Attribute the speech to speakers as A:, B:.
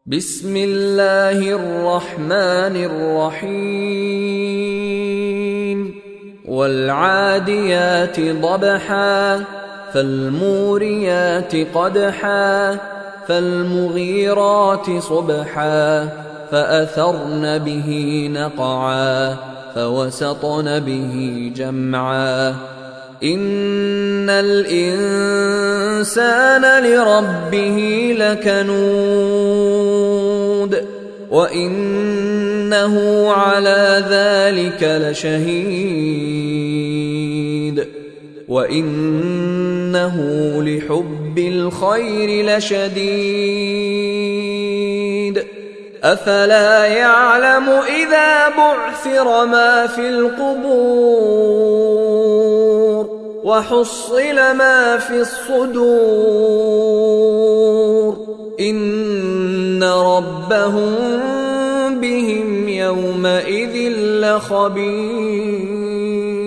A: بسم الله الرحمن الرحيم والعاديات ضبحا فالموريات قدحا فالمغيرات صبحا فأثرن به نقعا فوسطن به جمعا إن الإنسان لربه لكنود وإنه على ذلك لشهيد وإنه لحب الخير لشديد أفلا يعلم إذا بعثر ما في القبور وحصل ما في الصدور إن ربهم بهم يومئذ لخبير.